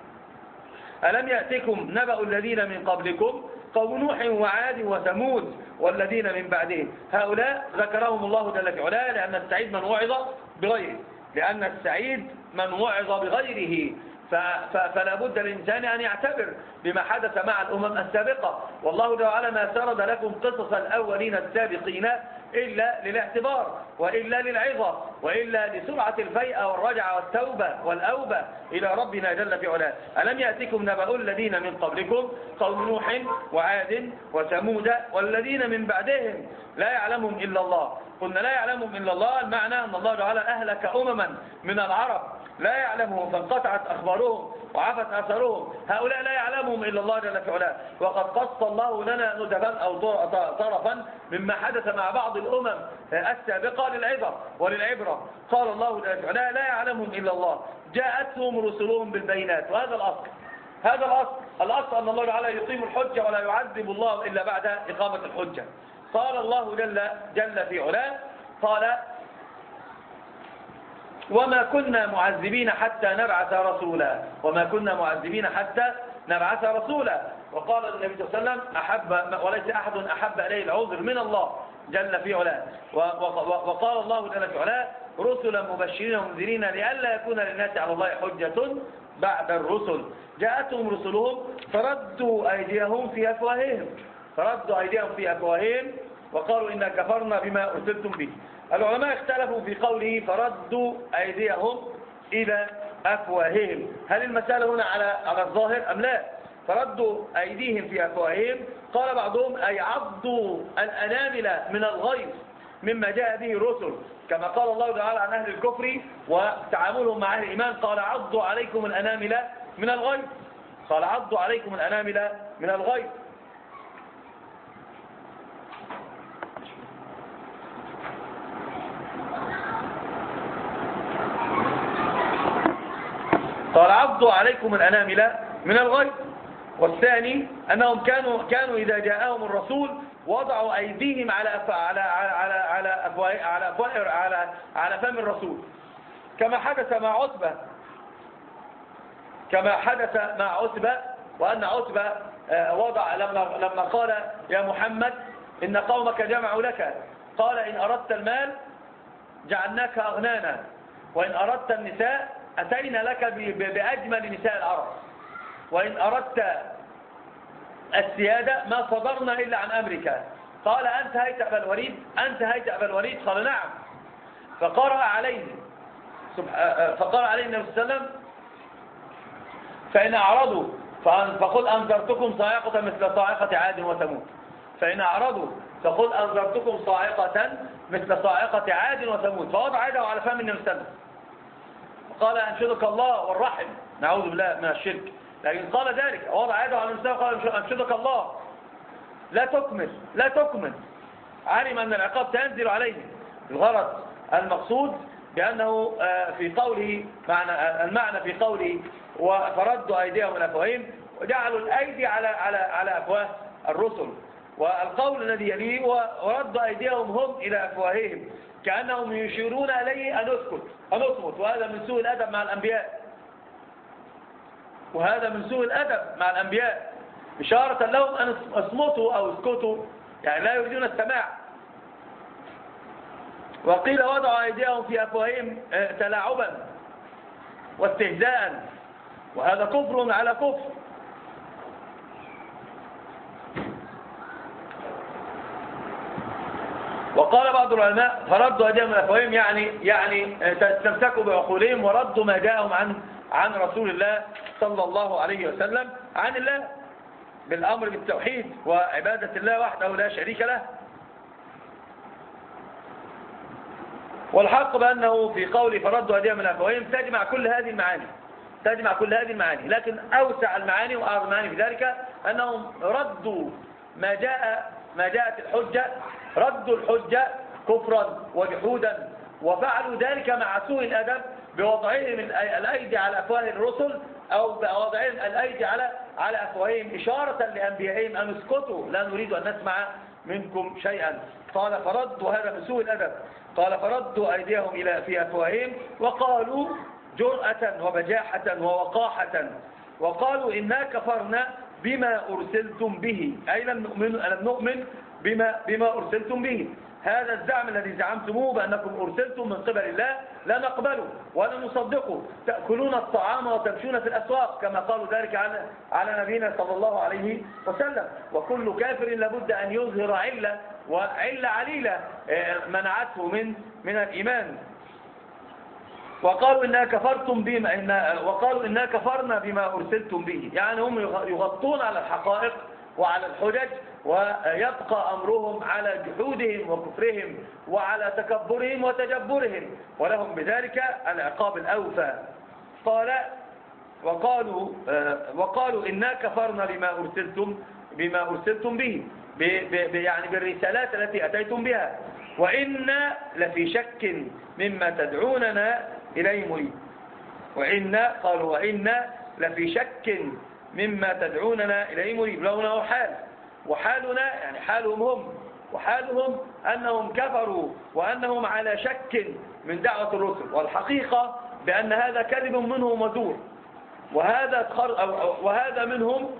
ألم يأتكم نبأ الذين من قبلكم قوم نوح وعاد وثمود والذين من بعدهم، هؤلاء ذكرهم الله جل في علاه لأن السعيد من وعظ بغيره، لأن السعيد من وعظ بغيره، فلا بد للإنسان أن يعتبر بما حدث مع الأمم السابقة. والله تعالى ما سرد لكم قصص الأولين السابقين إلا للاعتبار وإلا للعظة وإلا لسرعة الفيئة والرجعة والتوبة والأوبة إلى ربنا جل في علاه. ألم يأتكم نبأ الذين من قبلكم قوم نوح وعاد وثمود والذين من بعدهم لا يعلمهم إلا الله. قلنا لا يعلمهم إلا الله، المعنى أن الله تعالى أهلك أمما من العرب لا يعلمهم فانقطعت أخبارهم وعفت أثرهم، هؤلاء لا يعلمهم إلا الله جل في علاه. وقد قص الله لنا ندبا أو طرفا مما حدث مع بعض الأمم السابقة للعظة وللعبرة. قال الله جل في علاه لا يعلمهم إلا الله، جاءتهم رسلهم بالبينات، وهذا الأصل. هذا الأصل الأصل أن الله تعالى يقيم الحجة ولا يعذب الله إلا بعد إقامة الحجة. قال الله جل, جل في علاه قال وما كنا معذبين حتى نبعث رسولا وما كنا معذبين حتى نبعث رسولا. وقال النبي صلى الله عليه وسلم أحب وليس أحد أحب إليه العذر من الله جل في علاه. وقال الله جل في علاه رسلا مبشرين ومنذرين لئلا يكون للناس على الله حجة بعد الرسل. جاءتهم رسلهم فردوا أيديهم في أفواههم فردوا أيديهم في أفواههم وقالوا إنا كفرنا بما أرسلتم به. العلماء اختلفوا في قوله فردوا أيديهم إلى أفواههم، هل المسألة هنا على على الظاهر أم لا؟ فردوا أيديهم في أفواههم، قال بعضهم أي عضوا الأنامل من الغيظ مما جاء به الرسل، كما قال الله تعالى عن أهل الكفر وتعاملهم مع أهل الإيمان قال عضوا عليكم الأنامل من الغيظ قال عضوا عليكم الأنامل من الغيظ. قال عضوا عليكم الأنامل من الغيظ. والثاني أنهم كانوا كانوا إذا جاءهم الرسول وضعوا أيديهم على على على على أفواه على أفواه على على فم الرسول كما حدث مع عتبة كما حدث مع عتبة وأن عتبة وضع لما لما قال يا محمد إن قومك جمعوا لك قال إن أردت المال جعلناك أغنانا وإن أردت النساء أتينا لك بأجمل نساء العرب وإن أردت السيادة ما صدرنا إلا عن أمريكا. قال أنت هيت أبا الوليد أنت هيت أبا الوليد قال نعم. فقرأ عليه فقرأ عليه النبي صلى الله عليه وسلم فإن أعرضوا فقل أنذرتكم صاعقة مثل صاعقة عاد وثمود فإن أعرضوا فقل أنذرتكم صاعقة مثل صاعقة عاد وثمود. فوضع يده على فم النبي صلى الله عليه وسلم قال أنشدك الله والرحم نعوذ بالله من الشرك، لكن قال ذلك وضع يده على الإنسان وقال أنشدك الله لا تكمل لا تكمل. علم أن العقاب تنزل عليه. الغرض المقصود بأنه في قوله معنى المعنى في قوله وفردوا أيديهم من أفواههم وجعلوا الأيدي على على على أفواه الرسل. والقول الذي يليه وردوا أيديهم هم إلى أفواههم كأنهم يشيرون إليه أن اسكت أن اصمت، وهذا من سوء الأدب مع الأنبياء وهذا من سوء الأدب مع الأنبياء إشارة لهم أن اصمتوا أو اسكتوا يعني لا يريدون السماع. وقيل وضعوا أيديهم في أفواههم تلاعبا واستهزاء وهذا كفر على كفر. وقال بعض العلماء فردوا أيديهم من أفواههم يعني يعني تمسكوا بعقولهم وردوا ما جاءهم عن عن رسول الله صلى الله عليه وسلم عن الله بالأمر بالتوحيد وعبادة الله وحده لا شريك له. والحق بأنه في قول فردوا أيديهم من أفواههم تجمع كل هذه المعاني تجمع كل هذه المعاني لكن أوسع المعاني وأعظم المعاني في ذلك أنهم ردوا ما جاء ما جاءت الحجة ردوا الحجة كفرا وجحودا وفعلوا ذلك مع سوء الأدب بوضعهم الأيدي على أفواه الرسل أو بوضعهم الأيدي على على أفواههم إشارة لأنبيائهم أن اسكتوا لا نريد أن نسمع منكم شيئا. قال فردوا هذا من سوء الأدب قال فردوا أيديهم إلى في أفواههم وقالوا جرأة وبجاحة ووقاحة وقالوا إنا كفرنا بما أرسلتم به أي لم نؤمن لم نؤمن بما بما أرسلتم به. هذا الزعم الذي زعمتموه بأنكم أرسلتم من قبل الله لا نقبله ولا نصدقه. تأكلون الطعام وتمشون في الأسواق كما قالوا ذلك على على نبينا صلى الله عليه وسلم. وكل كافر لابد أن يظهر علة وعلة عليلة منعته من من الإيمان. وقالوا إنا كفرتم بما إن وقالوا إنا كفرنا بما أرسلتم به يعني هم يغطون على الحقائق وعلى الحجج ويبقى أمرهم على جحودهم وكفرهم وعلى تكبرهم وتجبرهم ولهم بذلك العقاب الأوفى. قال وقالوا وقالوا إنا كفرنا بما أرسلتم بما أرسلتم به يعني بالرسالات التي أتيتم بها وإنا لفي شك مما تدعوننا إليه مريب. وإنا قالوا وإنا لفي شك مما تدعوننا إليه مريب. لونه حال وحالنا يعني حالهم هم وحالهم أنهم كفروا وأنهم على شك من دعوة الرسل، والحقيقة بأن هذا كذب منهم وزور، وهذا وهذا منهم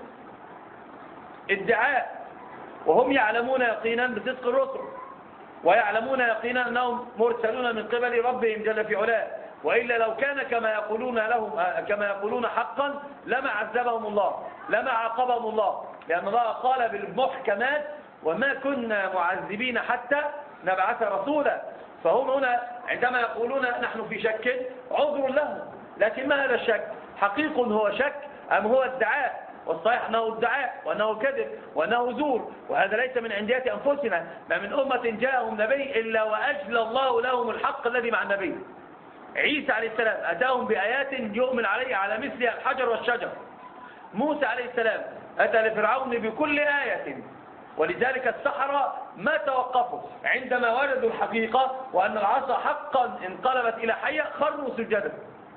ادعاء، وهم يعلمون يقينا بصدق الرسل، ويعلمون يقينا أنهم مرسلون من قبل ربهم جل في علاه، وإلا لو كان كما يقولون لهم كما يقولون حقا لما عذبهم الله، لما عاقبهم الله، لأن الله قال بالمحكمات وما كنا معذبين حتى نبعث رسولا. فهم هنا عندما يقولون نحن في شك عذر لهم، لكن ما هذا الشك؟ حقيق هو شك أم هو ادعاء؟ والصحيح أنه ادعاء وأنه كذب وأنه زور، وهذا ليس من عندية أنفسنا، ما من أمة جاءهم نبي إلا وأجلى الله لهم الحق الذي مع النبي. عيسى عليه السلام أتاهم بآيات يؤمن عليه على مثلها الحجر والشجر. موسى عليه السلام أتى لفرعون بكل آية، ولذلك السحرة ما توقفوا عندما وجدوا الحقيقة وأن العصا حقا انقلبت إلى حية خروا سجدا.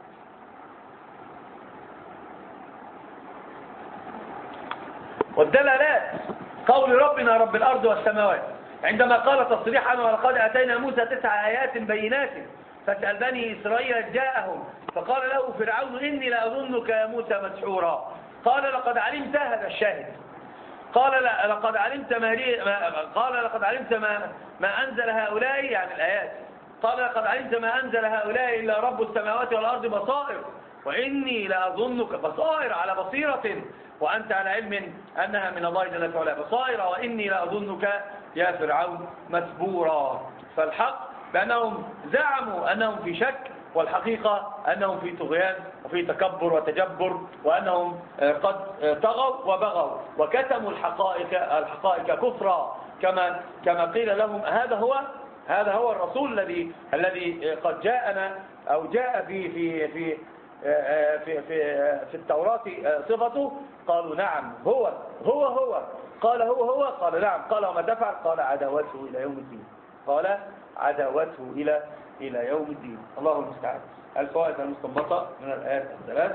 والدلالات قول ربنا رب الأرض والسماوات عندما قال تصريحا ولقد أتينا موسى تسع آيات بينات فاسأل بني إسرائيل جاءهم فقال له فرعون إني لأظنك يا موسى مسحورا. قال لقد علمت، هذا الشاهد، قال لقد علمت ما قال لقد علمت ما ما أنزل هؤلاء، يعني الآيات، قال لقد علمت ما أنزل هؤلاء إلا رب السماوات والأرض بصائر وإني لأظنك، بصائر على بصيرة وأنت على علم أنها من الله جل وعلا، بصائر وإني لأظنك يا فرعون مسبورا. فالحق بأنهم زعموا أنهم في شك، والحقيقة أنهم في طغيان وفي تكبر وتجبر، وأنهم قد طغوا وبغوا وكتموا الحقائق الحقائق كفرا، كما كما قيل لهم هذا هو هذا هو الرسول الذي الذي قد جاءنا أو جاء في في في في في في التوراة صفته. قالوا نعم هو هو هو قال هو هو قال نعم. قال وما تفعل؟ قال عداوته إلى يوم الدين. قال عداوته إلى إلى يوم الدين. الله المستعان. الفوائد المستنبطة من الآيات الثلاث: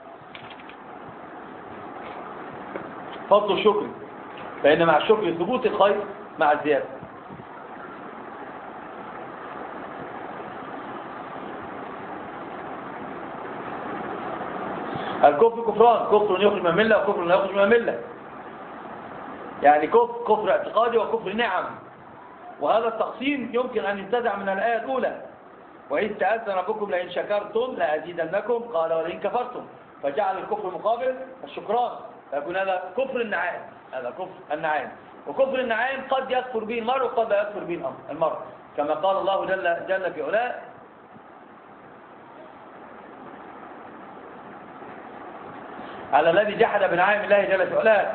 فضل الشكر، فإن مع الشكر ثبوت الخير مع الزيادة. الكفر كفران، كفر يخرج من المله وكفر لا يخرج من المله، يعني كفر كفر اعتقادي وكفر نعم، وهذا التقسيم يمكن أن ينتزع من الآية الأولى: وإذ تأذن ربكم لئن شكرتم لأزيدنكم قال ولئن كفرتم، فجعل الكفر مقابل الشكران، فيكون هذا كفر النعام، هذا كفر النعام. وكفر النعام قد يكفر به المرء وقد لا يكفر به المرء، كما قال الله جل, جل في علاه: على الذي جحد بنعام الله جل في علاه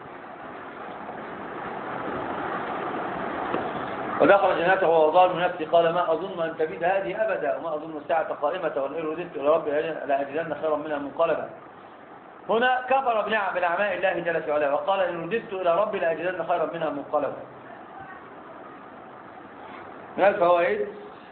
ودخل جنته وهو ظالم نفسه قال ما أظن أن تبيد هذه أبدا وما أظن الساعة قائمة ولئن رددت إلى ربي لأجدن خيرا منها منقلبا. هنا كفر بنعم بنعماء الله جل في علاه وقال إن رددت إلى ربي لأجدن خيرا منها منقلبا. من الفوائد: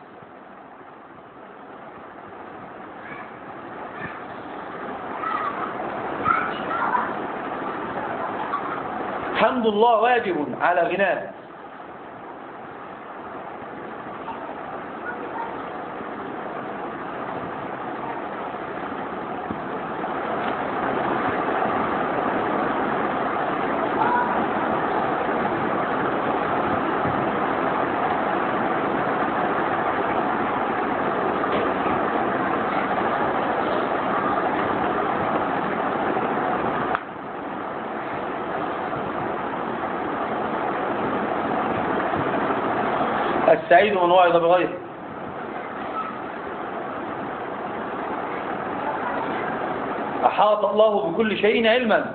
حمد الله واجب على غناه، السعيد من وعظ بغيره، أحاط الله بكل شيء علما،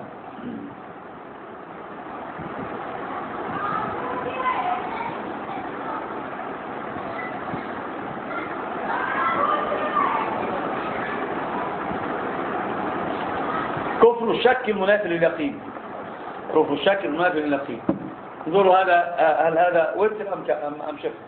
كفر الشك المنافي لليقين، كفر الشك المنافي لليقين. انظروا هذا، هل هذا وتر أم أم شفر؟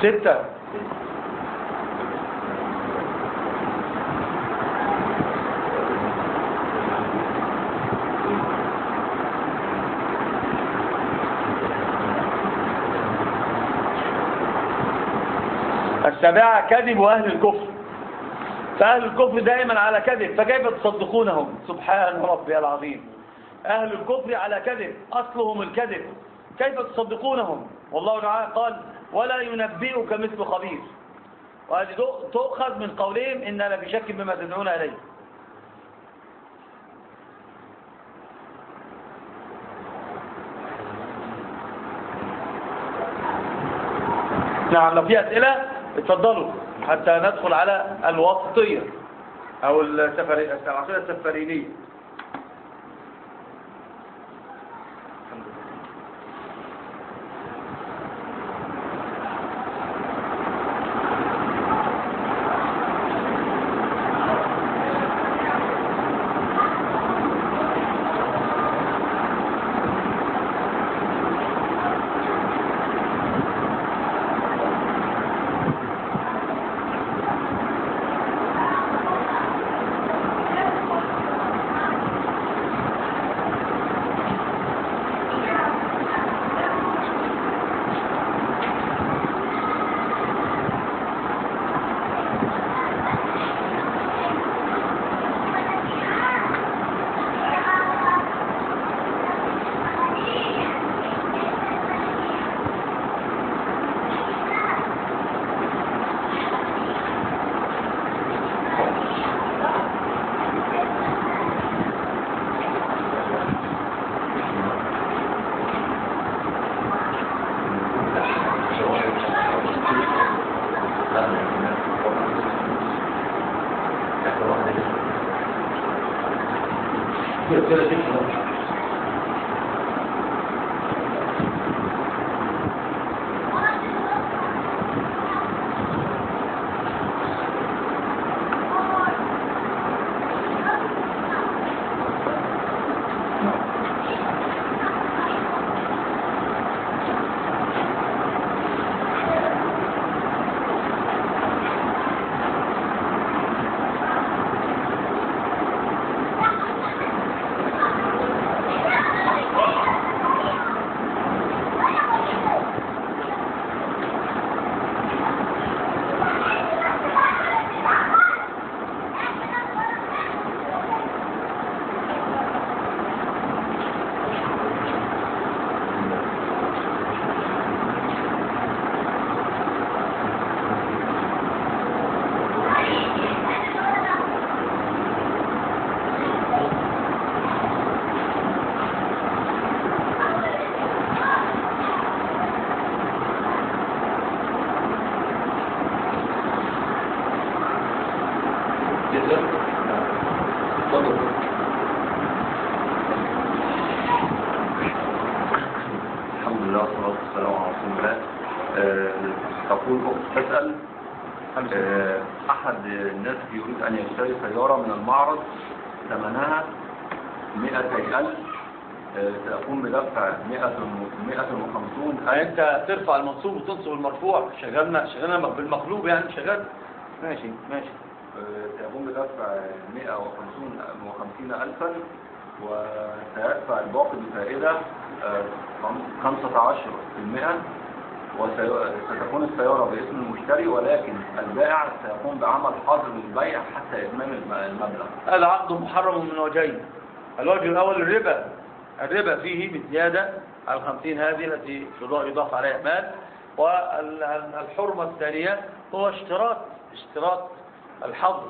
ستة. السابعة كذب أهل الكفر، فأهل الكفر دائما على كذب، فكيف تصدقونهم؟ سبحان ربي العظيم، أهل الكفر على كذب، أصلهم الكذب، كيف تصدقونهم؟ والله تعالى قال ولا ينبئك مثل خبير، وهذه تؤخذ من قولهم إننا بشك بما تدعون إليه. نعم، لو في أسئلة اتفضلوا حتى ندخل على الوسطية أو السفرية العقيدة السفرينية. أحد الناس يريد أن يشتري سيارة من المعرض ثمنها مئتي ألف، سيقوم بدفع مئة وخمسون ألف. أنت ترفع المنصوب وتنصب المرفوع، شغلنا شغلنا بالمقلوب يعني شغال. ماشي ماشي. سيقوم بدفع مئة وخمسين ألفا، وسيدفع الباقي بفائدة خمسة عشر بالمئة، وستكون السيارة باسم المشتري، ولكن البائع سيقوم بعمل حظر للبيع حتى إتمام المبلغ. العقد محرم من وجهين. الوجه الأول الربا، الربا فيه بالزيادة على الخمسين هذه التي يضاف عليها مال. والحرمة الثانية هو اشتراط اشتراط الحظر،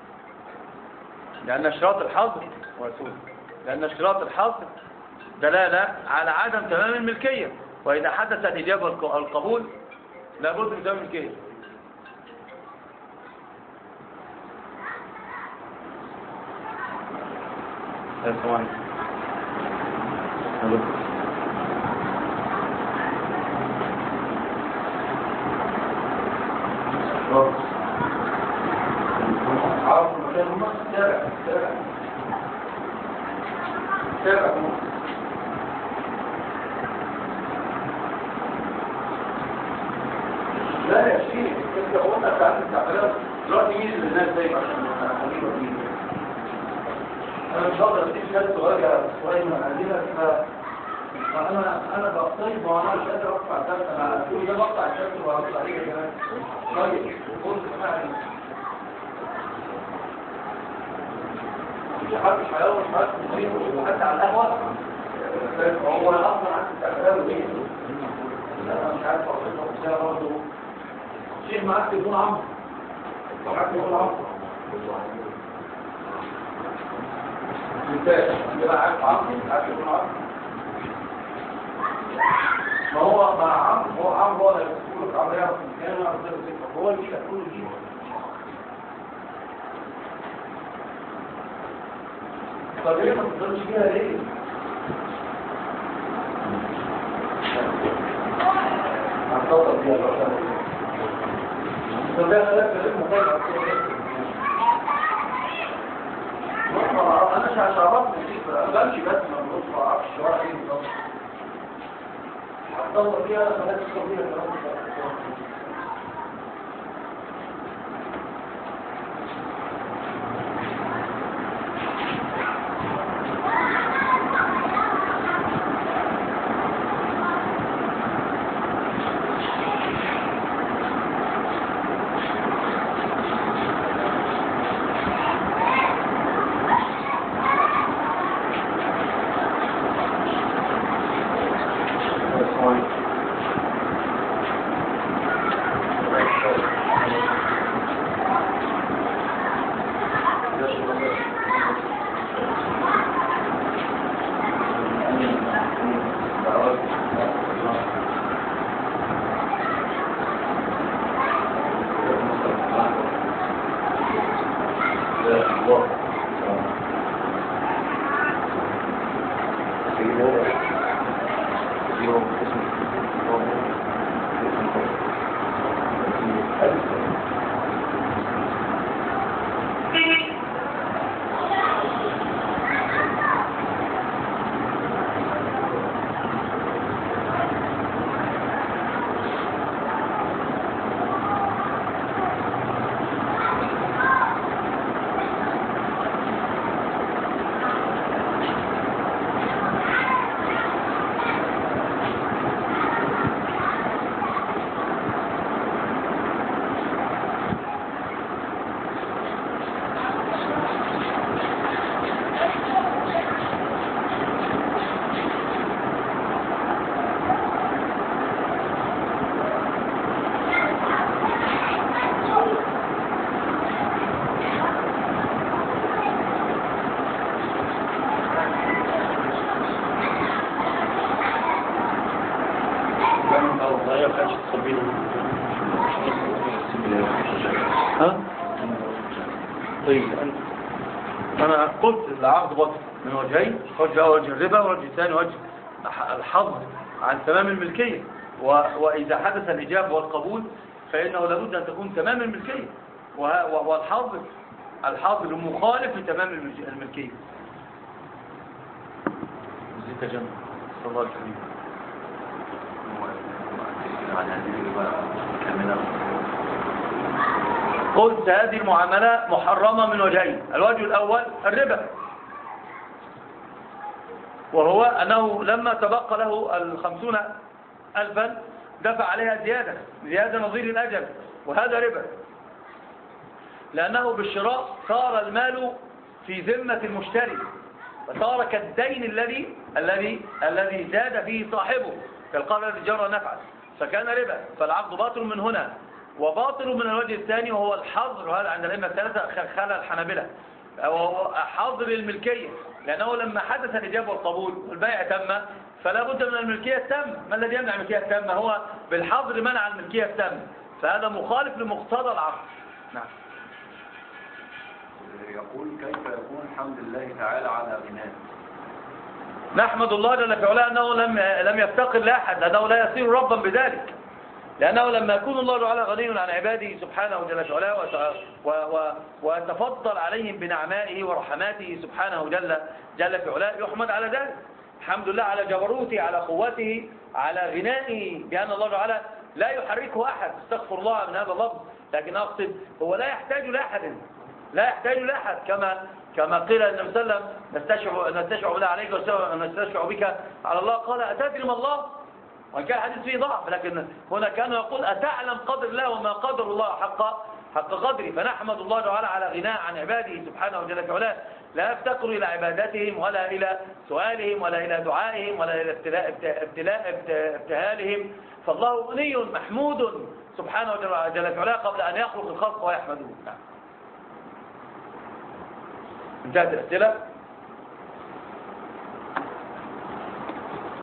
لأن اشتراط الحظر لأن اشتراط الحظر دلالة على عدم تمام الملكية، وإذا حدث الإجابة والقبول لابد من تمام الملكية. لا يا شيخ انت قلنا بتاعت التعبيرات دلوقتي مين اللي الناس زي عشان حبيبه مين انا مش هقدر اديك ناس صغيره صغيره من عندنا فانا انا بقترب وانا مش قادر ارفع الدرس انا كل ده بقطع الدرس وهرد عليه كمان طيب قلت اسمعني مش حد مش هيقول مش حد حتى على القهوه هو انا اصلا عندي التعبيرات ايه انا مش عارف اوصل لك برضه شيخ معاك تليفون عمرو معاك تليفون عمرو انت انت بقى عارف عمرو عارف تليفون عمرو ما هو مع عمرو هو عمرو هو اللي بيقول لك عمرو يعرف مكانه يعرف ازاي هو اللي بيقول له دي طب ليه ما تقدرش فيها ليه؟ هتفضل فيها بقى فده لا كلام مطلع انا مش هشعرفني بمشي بس ما ببص ما اعرفش الشوارع ايه بالظبط هتطور فيها بلاش تطور فيها كلام ها؟ طيب أنا قلت العقد بطل من وجهين، وجه أول وجه الربا، وجه ثاني وجه الحظ عن تمام الملكية، وإذا حدث الإجابة والقبول فإنه لابد أن تكون تمام الملكية، والحظ الحظ مخالف لتمام الملكية. زيت جنب صلى الله عليه وسلم. قلت هذه المعاملة محرمة من وجهين. الوجه الأول الربا، وهو أنه لما تبقى له الخمسون ألفا دفع عليها زيادة زيادة نظير الأجل، وهذا ربا، لأنه بالشراء صار المال في ذمة المشتري، فصار كالدين الذي الذي الذي زاد فيه صاحبه، كالقرض الذي جرى نفعا، فكان ربا. فالعقد باطل من هنا، وباطل من الوجه الثاني وهو الحظر، وهذا عند الأئمة الثلاثة خلى الحنابلة، وهو حظر الملكية، لأنه لما حدث الإجابة والقبول والبيع تم فلا بد من الملكية التامة. ما الذي يمنع الملكية التامة؟ هو بالحظر منع الملكية التامة، فهذا مخالف لمقتضى العقد. نعم. يقول كيف يكون حمد الله تعالى على غناه؟ نحمد الله جل في علاه أنه لم لم يفتقر لأحد، لأنه لا يصير ربا بذلك، لأنه لما يكون الله تعالى غني عن عباده سبحانه جل في علاه ويتفضل عليهم بنعمائه ورحماته سبحانه جل جل في علاه، يحمد على ذلك. الحمد لله على جبروته، على قوته، على غنائه، بأن الله تعالى لا يحركه أحد، استغفر الله من هذا اللفظ، لكن أقصد هو لا يحتاج لأحد، لا يحتاج لأحد، كما كما قيل النبي صلى الله عليه وسلم نستشفع نستشفع بالله عليك ونستشفع بك على الله، قال أتدري ما الله؟ وإن كان الحديث فيه ضعف، لكن هنا كان يقول أتعلم قدر الله وما قدر الله حق حق قدره. فنحمد الله تعالى على غناء عن عباده سبحانه وجل وعلا، لا يفتقر إلى عبادتهم ولا إلى سؤالهم ولا إلى دعائهم ولا إلى ابتلاء ابتلاء ابتهالهم، فالله غني محمود سبحانه وجل وعلا قبل أن يخلق الخلق ويحمدوه. انتهت الأسئلة.